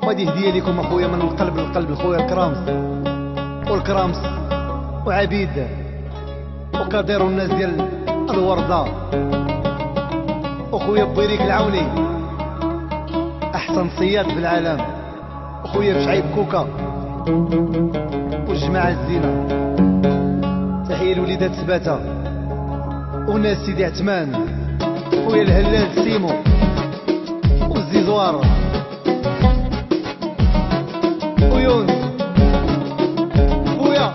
وهذه هديه لكم اخويا من القلب للقلب، اخويا الكرامس والكرامس وعبيد وقدير الناس ديال الورده، اخويا بويريك العوني احسن صياد في العالم، اخويا بشعيب كوكا والجماعه الزينه، تحيه لوليدات سباته وناس سيدي عثمان، خويا الهلال سيمو والزيزوار ويونس خويا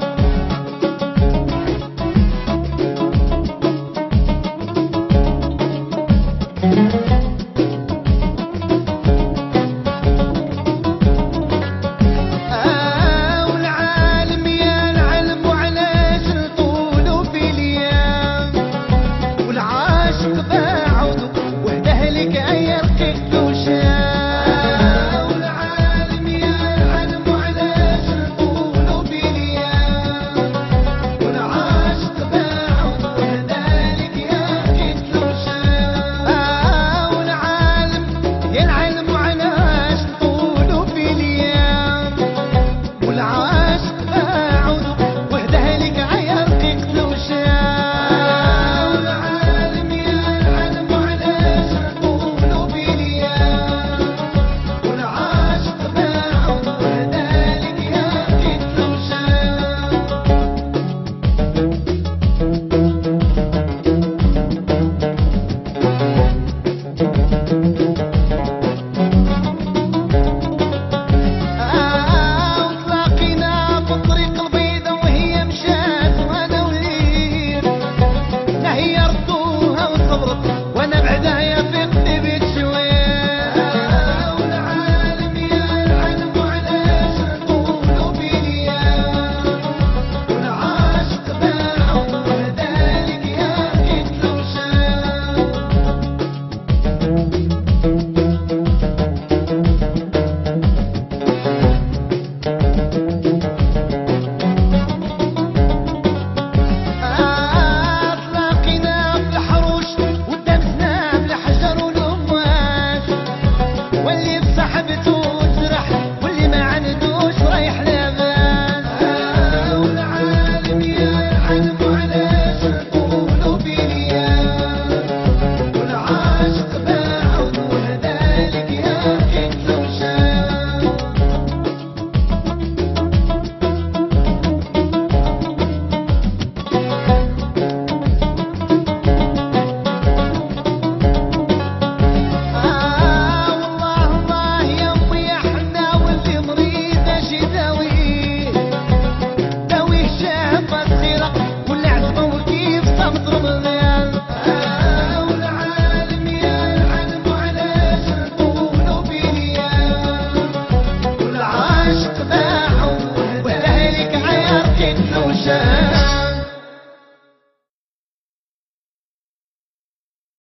والعالم يا العلم وعلاش نطولوا في الايام، والعاشق باعود وحده لك اي رقيق وشام، والعالم يا العلم وعلاش نطولوا في الايام، والعاشق باعود وحده لك يا رقيق وشام، والعالم يا العلم وعلاش نطولوا في الايام، والعاشق باعود وحده لك يا رقيق وشام، والعالم يا العلم وعلاش نطولوا في الايام، والعاشق باعود وحده لك يا رقيق وتلاقينا في الطريق البيضا وهي مشات وانا وليد، لا هي ردوها وصبرت وانا بعدها يا فقدي بيت شويه، والعالم يا العلم وعلاش نطولوا في الايام، والعاشق باعود وحده لك يا رقيق وشام. تلاقينا في الحروش ودمسنا بالحجر والأمواج، واللي بصاحبته جرح واللي ما عندوش رايح لاباس، والعالم يا العلم وعلاش نطولوا في الايام، والعاشق باعود وحده لك يا رقيق وشام. والله الله يا امي احنا واللي مريد اش يداويه، داويه شابه صغيره ولا عصبه وكيف صمت رمضان، والعالم يا العلم وعلاش نطولوا في الايام، والعاشق باعوا وحده لك يا رقيق وشام.